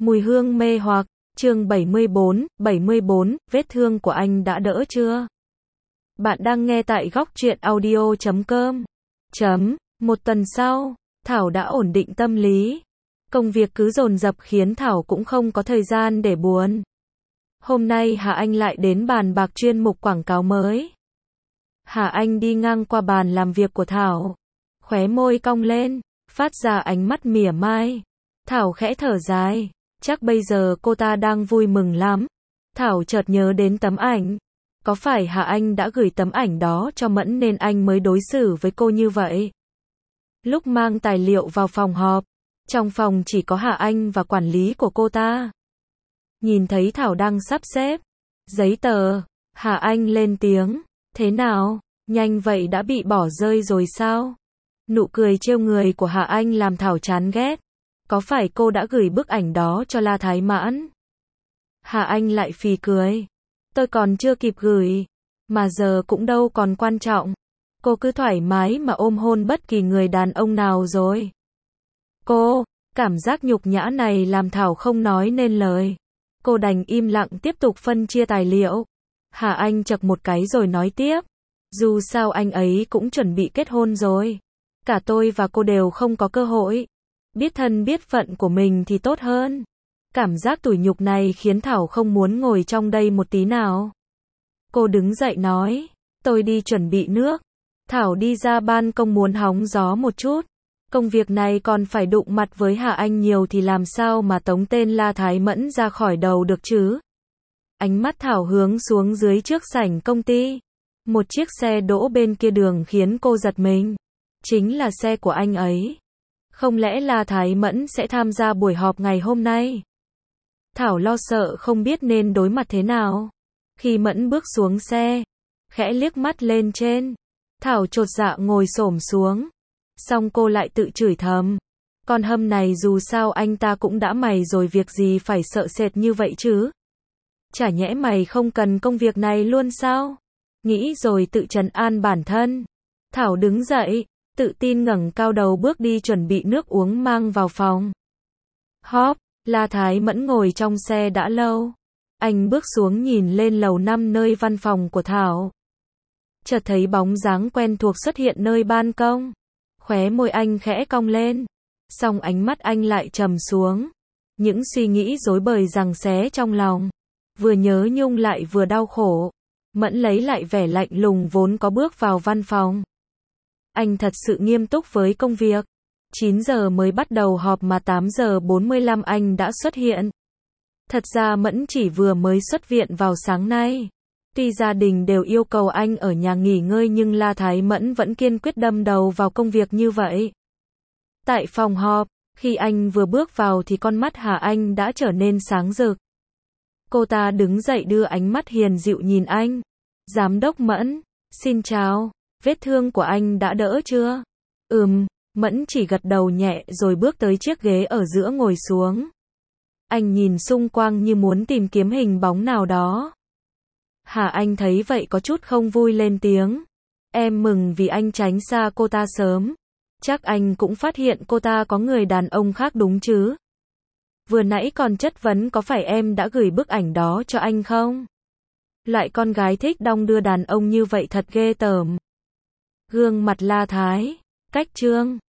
Mùi hương mê hoặc, chương 74, vết thương của anh đã đỡ chưa? Bạn đang nghe tại góc truyện audio.com. Một tuần sau, Thảo đã ổn định tâm lý. Công việc cứ dồn dập khiến Thảo cũng không có thời gian để buồn. Hôm nay Hà Anh lại đến bàn bạc chuyên mục quảng cáo mới. Hà Anh đi ngang qua bàn làm việc của Thảo. Khóe môi cong lên, phát ra ánh mắt mỉa mai. Thảo khẽ thở dài. Chắc bây giờ cô ta đang vui mừng lắm. Thảo chợt nhớ đến tấm ảnh. Có phải Hà Anh đã gửi tấm ảnh đó cho Mẫn nên anh mới đối xử với cô như vậy? Lúc mang tài liệu vào phòng họp, trong phòng chỉ có Hà Anh và quản lý của cô ta. Nhìn thấy Thảo đang sắp xếp giấy tờ, Hà Anh lên tiếng. Thế nào? Nhanh vậy đã bị bỏ rơi rồi sao? Nụ cười trêu người của Hà Anh làm Thảo chán ghét. Có phải cô đã gửi bức ảnh đó cho La Thái Mãn? Hà Anh lại phì cười. Tôi còn chưa kịp gửi. Mà giờ cũng đâu còn quan trọng. Cô cứ thoải mái mà ôm hôn bất kỳ người đàn ông nào rồi. Cảm giác nhục nhã này làm Thảo không nói nên lời. Cô đành im lặng tiếp tục phân chia tài liệu. Hà Anh chậc một cái rồi nói tiếp. Dù sao anh ấy cũng chuẩn bị kết hôn rồi. Cả tôi và cô đều không có cơ hội. Biết thân biết phận của mình thì tốt hơn. Cảm giác tủi nhục này khiến Thảo không muốn ngồi trong đây một tí nào. Cô đứng dậy nói. Tôi đi chuẩn bị nước. Thảo đi ra ban công muốn hóng gió một chút. Công việc này còn phải đụng mặt với Hà Anh nhiều thì làm sao mà tống tên La Thái Mẫn ra khỏi đầu được chứ? Ánh mắt Thảo hướng xuống dưới trước sảnh công ty. Một chiếc xe đỗ bên kia đường khiến cô giật mình. Chính là xe của anh ấy. Không lẽ La Thái Mẫn sẽ tham gia buổi họp ngày hôm nay? Thảo lo sợ không biết nên đối mặt thế nào. Khi Mẫn bước xuống xe, khẽ liếc mắt lên trên, Thảo chột dạ ngồi xổm xuống. Xong cô lại tự chửi thầm. Con hâm này dù sao anh ta cũng đã mày rồi việc gì phải sợ sệt như vậy chứ? Chả nhẽ mày không cần công việc này luôn sao? Nghĩ rồi tự trấn an bản thân. Thảo đứng dậy, tự tin ngẩng cao đầu bước đi chuẩn bị nước uống mang vào phòng. Hốp, La Thái Mẫn ngồi trong xe đã lâu. Anh bước xuống nhìn lên lầu 5 nơi văn phòng của Thảo. Chợt thấy bóng dáng quen thuộc xuất hiện nơi ban công. Khóe môi anh khẽ cong lên. Xong ánh mắt anh lại trầm xuống. Những suy nghĩ rối bời giằng xé trong lòng. Vừa nhớ nhung lại vừa đau khổ. Mẫn lấy lại vẻ lạnh lùng vốn có bước vào văn phòng. Anh thật sự nghiêm túc với công việc. 9 giờ mới bắt đầu họp mà 8 giờ 45 anh đã xuất hiện. Thật ra Mẫn chỉ vừa mới xuất viện vào sáng nay. Tuy gia đình đều yêu cầu anh ở nhà nghỉ ngơi nhưng La Thái Mẫn vẫn kiên quyết đâm đầu vào công việc như vậy. Tại phòng họp, khi anh vừa bước vào thì con mắt Hà Anh đã trở nên sáng rực. Cô ta đứng dậy đưa ánh mắt hiền dịu nhìn anh. Giám đốc Mẫn, xin chào, vết thương của anh đã đỡ chưa? Mẫn chỉ gật đầu nhẹ rồi bước tới chiếc ghế ở giữa ngồi xuống. Anh nhìn xung quanh như muốn tìm kiếm hình bóng nào đó. Hà Anh thấy vậy có chút không vui lên tiếng. Em mừng vì anh tránh xa cô ta sớm. Chắc anh cũng phát hiện cô ta có người đàn ông khác đúng chứ? Vừa nãy còn chất vấn có phải em đã gửi bức ảnh đó cho anh không? Loại con gái thích đong đưa đàn ông như vậy thật ghê tởm. Gương mặt La Thái, cách trương,